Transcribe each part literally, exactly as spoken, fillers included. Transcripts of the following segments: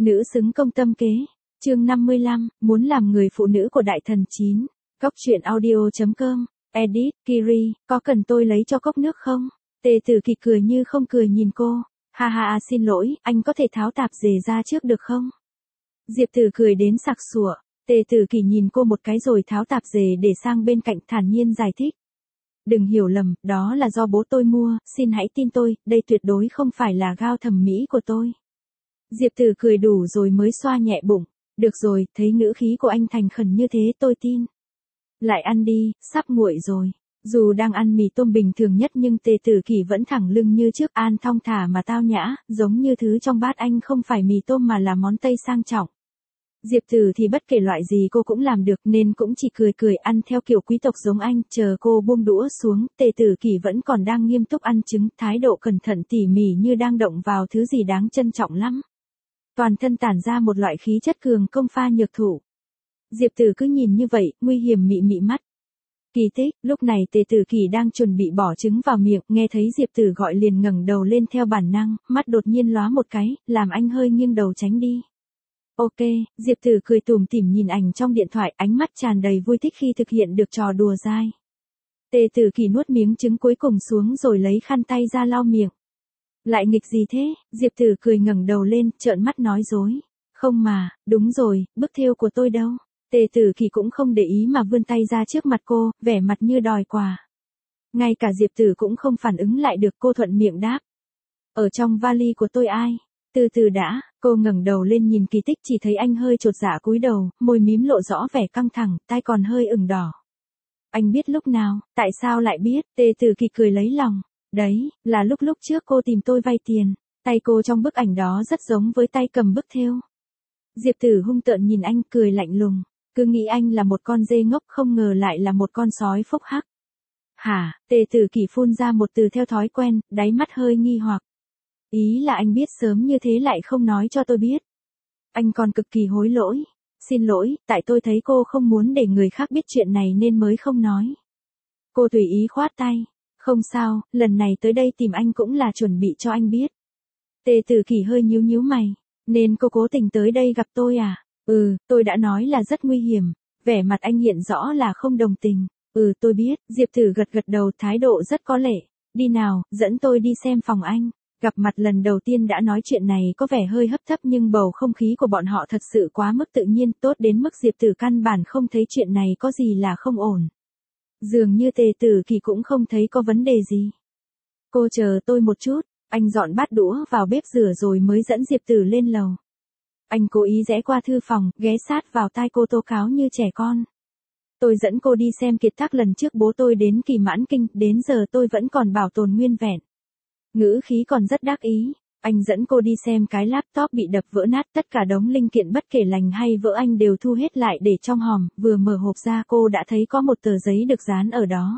Nữ xứng công tâm kế. Chương năm mươi lăm, muốn làm người phụ nữ của đại thần chín. Cốc truyện audio.com. Edit, Kiri, có cần tôi lấy cho cốc nước không? Tề Tử Kỳ cười như không cười nhìn cô. Ha ha, xin lỗi, anh có thể tháo tạp dề ra trước được không? Diệp Tử cười đến sặc sụa. Tề Tử Kỳ nhìn cô một cái rồi tháo tạp dề để sang bên cạnh, thản nhiên giải thích. Đừng hiểu lầm, đó là do bố tôi mua, xin hãy tin tôi, đây tuyệt đối không phải là gao thẩm mỹ của tôi. Diệp Tử cười đủ rồi mới xoa nhẹ bụng. Được rồi, thấy ngữ khí của anh thành khẩn như thế tôi tin. Lại ăn đi, sắp nguội rồi. Dù đang ăn mì tôm bình thường nhất nhưng Tề Tử Kỳ vẫn thẳng lưng như trước, an thong thả mà tao nhã, giống như thứ trong bát anh không phải mì tôm mà là món Tây sang trọng. Diệp Tử thì bất kể loại gì cô cũng làm được nên cũng chỉ cười cười ăn theo kiểu quý tộc giống anh. Chờ cô buông đũa xuống, Tề Tử Kỳ vẫn còn đang nghiêm túc ăn trứng, thái độ cẩn thận tỉ mỉ như đang động vào thứ gì đáng trân trọng lắm. Toàn thân tản ra một loại khí chất cường công pha nhược thủ. Diệp Tử cứ nhìn như vậy, nguy hiểm mị mị mắt. Kỳ tích, lúc này Tề Tử Kỳ đang chuẩn bị bỏ trứng vào miệng, nghe thấy Diệp Tử gọi liền ngẩng đầu lên theo bản năng, mắt đột nhiên lóa một cái, làm anh hơi nghiêng đầu tránh đi. Ok, Diệp Tử cười tủm tỉm nhìn ảnh trong điện thoại, ánh mắt tràn đầy vui thích khi thực hiện được trò đùa dai. Tề Tử Kỳ nuốt miếng trứng cuối cùng xuống rồi lấy khăn tay ra lau miệng. Lại nghịch gì thế? Diệp Tử cười ngẩng đầu lên, trợn mắt nói dối. Không mà, đúng rồi, bức thêu của tôi đâu? Tề Tử Kỳ cũng không để ý mà vươn tay ra trước mặt cô, vẻ mặt như đòi quà. Ngay cả Diệp Tử cũng không phản ứng lại được, cô thuận miệng đáp. Ở trong vali của tôi ai? Từ từ đã, cô ngẩng đầu lên nhìn Kỳ Tích, chỉ thấy anh hơi chột dạ cúi đầu, môi mím lộ rõ vẻ căng thẳng, tai còn hơi ửng đỏ. Anh biết lúc nào? Tại sao lại biết? Tề Tử Kỳ cười lấy lòng. Đấy, là lúc lúc trước cô tìm tôi vay tiền. Tay cô trong bức ảnh đó rất giống với tay cầm bức thêu. Diệp Tử hung tợn nhìn anh, cười lạnh lùng. Cứ nghĩ anh là một con dê ngốc, không ngờ lại là một con sói phốc hắc. Hả? Tề Tử Kỳ phun ra một từ theo thói quen, đáy mắt hơi nghi hoặc. Ý là anh biết sớm như thế lại không nói cho tôi biết. Anh còn cực kỳ hối lỗi. Xin lỗi, tại tôi thấy cô không muốn để người khác biết chuyện này nên mới không nói. Cô tùy ý khoát tay. Không sao, lần này tới đây tìm anh cũng là chuẩn bị cho anh biết. Tề Tử Kỳ hơi nhíu nhíu mày. Nên cô cố tình tới đây gặp tôi à? Ừ, tôi đã nói là rất nguy hiểm. Vẻ mặt anh hiện rõ là không đồng tình. Ừ, tôi biết. Diệp Tử gật gật đầu, thái độ rất có lệ. Đi nào, dẫn tôi đi xem phòng anh. Gặp mặt lần đầu tiên đã nói chuyện này có vẻ hơi hấp tấp nhưng bầu không khí của bọn họ thật sự quá mức tự nhiên, tốt đến mức Diệp Tử căn bản không thấy chuyện này có gì là không ổn. Dường như Tề Tử Kỳ cũng không thấy có vấn đề gì. Cô chờ tôi một chút, anh dọn bát đũa vào bếp rửa rồi mới dẫn Diệp Tử lên lầu. Anh cố ý rẽ qua thư phòng, ghé sát vào tai cô tố cáo như trẻ con. Tôi dẫn cô đi xem kiệt tác lần trước bố tôi đến Kỳ Mãn Kinh, đến giờ tôi vẫn còn bảo tồn nguyên vẹn. Ngữ khí còn rất đắc ý. Anh dẫn cô đi xem cái laptop bị đập vỡ nát, tất cả đống linh kiện bất kể lành hay vỡ anh đều thu hết lại để trong hòm, vừa mở hộp ra cô đã thấy có một tờ giấy được dán ở đó.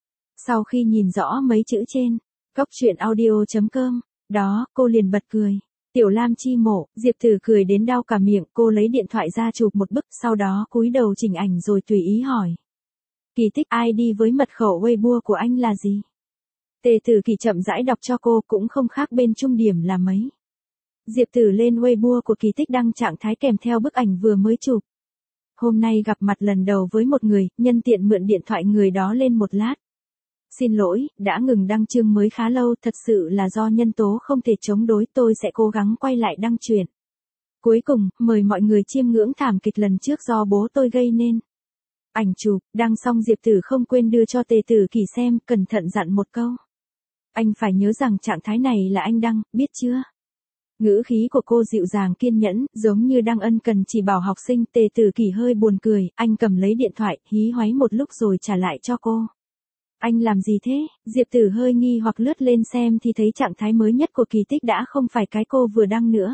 Sau khi nhìn rõ mấy chữ trên, cốc truyện audio.com, đó, cô liền bật cười. Tiểu Lam chi mộ, Diệp Tử cười đến đau cả miệng, cô lấy điện thoại ra chụp một bức, sau đó cúi đầu chỉnh ảnh rồi tùy ý hỏi. Kỳ Tích, i đê với mật khẩu Weibo của anh là gì? Tề Tử Kỳ chậm rãi đọc cho cô, cũng không khác bên trung điểm là mấy. Diệp Tử lên Weibo của Kỳ Tích đăng trạng thái kèm theo bức ảnh vừa mới chụp. Hôm nay gặp mặt lần đầu với một người, nhân tiện mượn điện thoại người đó lên một lát. Xin lỗi, đã ngừng đăng chương mới khá lâu, thật sự là do nhân tố không thể chống đối, tôi sẽ cố gắng quay lại đăng truyện. Cuối cùng, mời mọi người chiêm ngưỡng thảm kịch lần trước do bố tôi gây nên. Ảnh chụp, đăng xong Diệp Tử không quên đưa cho Tề Tử Kỳ xem, cẩn thận dặn một câu. Anh phải nhớ rằng trạng thái này là anh đăng, biết chưa? Ngữ khí của cô dịu dàng kiên nhẫn, giống như đang ân cần chỉ bảo học sinh. Tề Tử Kỳ hơi buồn cười, anh cầm lấy điện thoại, hí hoáy một lúc rồi trả lại cho cô. Anh làm gì thế? Diệp Tử hơi nghi hoặc lướt lên xem thì thấy trạng thái mới nhất của Kỳ Tích đã không phải cái cô vừa đăng nữa.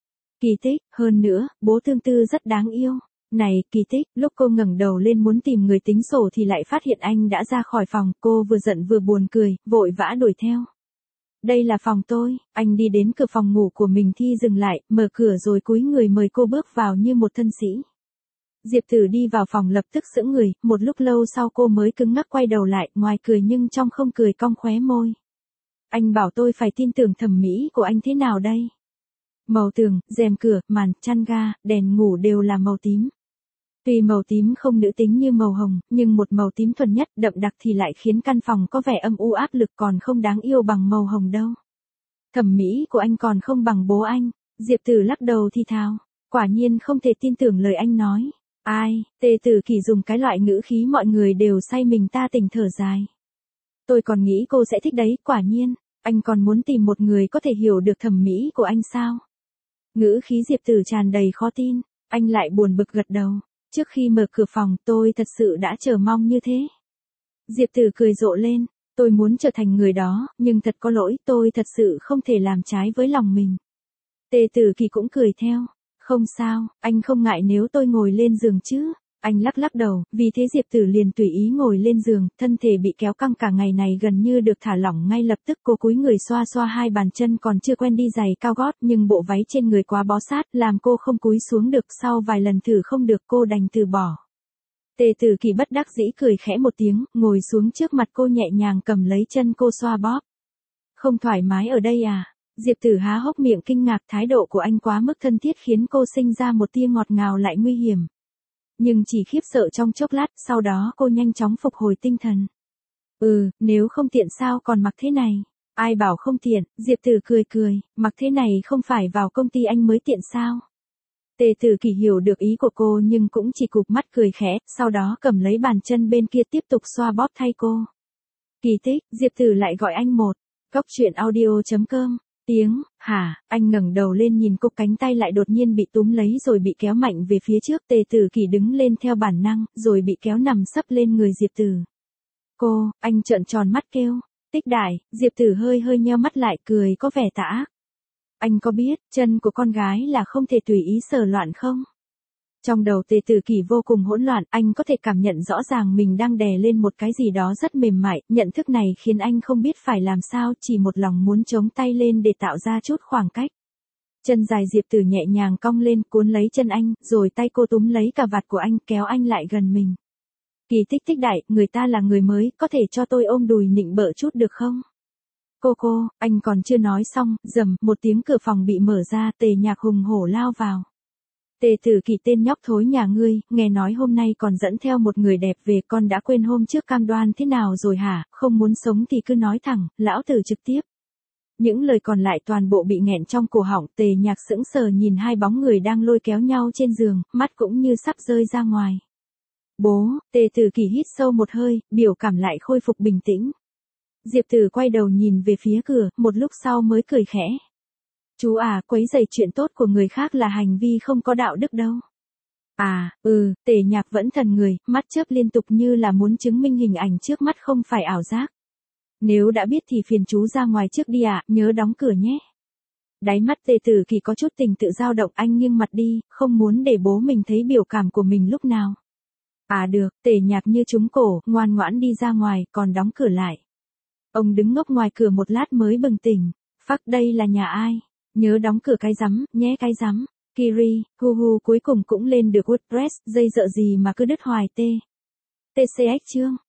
Kỳ Tích, hơn nữa, bố Tương Tư rất đáng yêu. Này, Kỳ Tích, lúc cô ngẩng đầu lên muốn tìm người tính sổ thì lại phát hiện anh đã ra khỏi phòng, cô vừa giận vừa buồn cười, vội vã đuổi theo. Đây là phòng tôi, anh đi đến cửa phòng ngủ của mình thì dừng lại, mở cửa rồi cúi người mời cô bước vào như một thân sĩ. Diệp Tử đi vào phòng lập tức sững người, một lúc lâu sau cô mới cứng ngắc quay đầu lại, ngoài cười nhưng trong không cười, cong khóe môi. Anh bảo tôi phải tin tưởng thẩm mỹ của anh thế nào đây? Màu tường, rèm cửa, màn, chăn ga, đèn ngủ đều là màu tím. Tuy màu tím không nữ tính như màu hồng, nhưng một màu tím thuần nhất, đậm đặc thì lại khiến căn phòng có vẻ âm u áp lực, còn không đáng yêu bằng màu hồng đâu. Thẩm mỹ của anh còn không bằng bố anh. Diệp Tử lắc đầu thì thào. Quả nhiên không thể tin tưởng lời anh nói. Ai, Tề Tử Kỳ dùng cái loại ngữ khí mọi người đều say mình ta tỉnh thở dài. Tôi còn nghĩ cô sẽ thích đấy, quả nhiên, anh còn muốn tìm một người có thể hiểu được thẩm mỹ của anh sao? Ngữ khí Diệp Tử tràn đầy khó tin, anh lại buồn bực gật đầu. Trước khi mở cửa phòng tôi thật sự đã chờ mong như thế. Diệp Tử cười rộ lên, tôi muốn trở thành người đó, nhưng thật có lỗi tôi thật sự không thể làm trái với lòng mình. Tề Tử Kỳ cũng cười theo. Không sao, anh không ngại nếu tôi ngồi lên giường chứ? Anh lắc lắc đầu, vì thế Diệp Tử liền tùy ý ngồi lên giường, thân thể bị kéo căng cả ngày này gần như được thả lỏng ngay lập tức. Cô cúi người xoa xoa hai bàn chân còn chưa quen đi giày cao gót, nhưng bộ váy trên người quá bó sát, làm cô không cúi xuống được. Sau vài lần thử không được cô đành từ bỏ. Tề Tử Kỳ bất đắc dĩ cười khẽ một tiếng, ngồi xuống trước mặt cô nhẹ nhàng cầm lấy chân cô xoa bóp. Không thoải mái ở đây à? Diệp Tử há hốc miệng kinh ngạc, thái độ của anh quá mức thân thiết khiến cô sinh ra một tia ngọt ngào lại nguy hiểm. Nhưng chỉ khiếp sợ trong chốc lát, sau đó cô nhanh chóng phục hồi tinh thần. Ừ, nếu không tiện sao còn mặc thế này? Ai bảo không tiện? Diệp Tử cười cười, mặc thế này không phải vào công ty anh mới tiện sao? Tề Tử Kỳ hiểu được ý của cô nhưng cũng chỉ cụp mắt cười khẽ, sau đó cầm lấy bàn chân bên kia tiếp tục xoa bóp thay cô. Kỳ tích, Diệp Tử lại gọi anh một. Góc truyện audio chấm com. Tiếng, hả, anh ngẩng đầu lên nhìn cô, cánh tay lại đột nhiên bị túm lấy rồi bị kéo mạnh về phía trước. Tề Tử Kỳ đứng lên theo bản năng, rồi bị kéo nằm sấp lên người Diệp Tử. Cô, anh trợn tròn mắt kêu. Tích Đại, Diệp Tử hơi hơi nheo mắt lại, cười có vẻ tà ác. Anh có biết, chân của con gái là không thể tùy ý sờ loạn không? Trong đầu Tề Tử Kỳ vô cùng hỗn loạn, anh có thể cảm nhận rõ ràng mình đang đè lên một cái gì đó rất mềm mại, nhận thức này khiến anh không biết phải làm sao, chỉ một lòng muốn chống tay lên để tạo ra chút khoảng cách. Chân dài Diệp Tử nhẹ nhàng cong lên, cuốn lấy chân anh, rồi tay cô túm lấy cà vạt của anh, kéo anh lại gần mình. Kỳ tích Tích Đại, người ta là người mới, có thể cho tôi ôm đùi nịnh bợ chút được không? Cô cô, anh còn chưa nói xong, rầm, một tiếng cửa phòng bị mở ra, Tề Nhạc hùng hổ lao vào. Tề Tử Kỳ, tên nhóc thối nhà ngươi, nghe nói hôm nay còn dẫn theo một người đẹp về, con đã quên hôm trước cam đoan thế nào rồi hả? Không muốn sống thì cứ nói thẳng, lão tử trực tiếp. Những lời còn lại toàn bộ bị nghẹn trong cổ họng. Tề Nhạc sững sờ nhìn hai bóng người đang lôi kéo nhau trên giường, mắt cũng như sắp rơi ra ngoài. Bố, Tề Tử Kỳ hít sâu một hơi, biểu cảm lại khôi phục bình tĩnh. Diệp Tử quay đầu nhìn về phía cửa, một lúc sau mới cười khẽ. Chú à, quấy rầy chuyện tốt của người khác là hành vi không có đạo đức đâu. À, ừ, Tề Nhạc vẫn thần người, mắt chớp liên tục như là muốn chứng minh hình ảnh trước mắt không phải ảo giác. Nếu đã biết thì phiền chú ra ngoài trước đi ạ, nhớ đóng cửa nhé. Đáy mắt Tề Tử Kỳ có chút tình tự dao động, anh nghiêng mặt đi, không muốn để bố mình thấy biểu cảm của mình lúc nào. À được, Tề Nhạc như trúng cổ, ngoan ngoãn đi ra ngoài, còn đóng cửa lại. Ông đứng ngốc ngoài cửa một lát mới bừng tỉnh. Phắc, đây là nhà ai? Nhớ đóng cửa cái rắm, nhé cái rắm. Kiri, hu hu cuối cùng cũng lên được WordPress, dây dợ gì mà cứ đứt hoài tê. tê xê ích chương.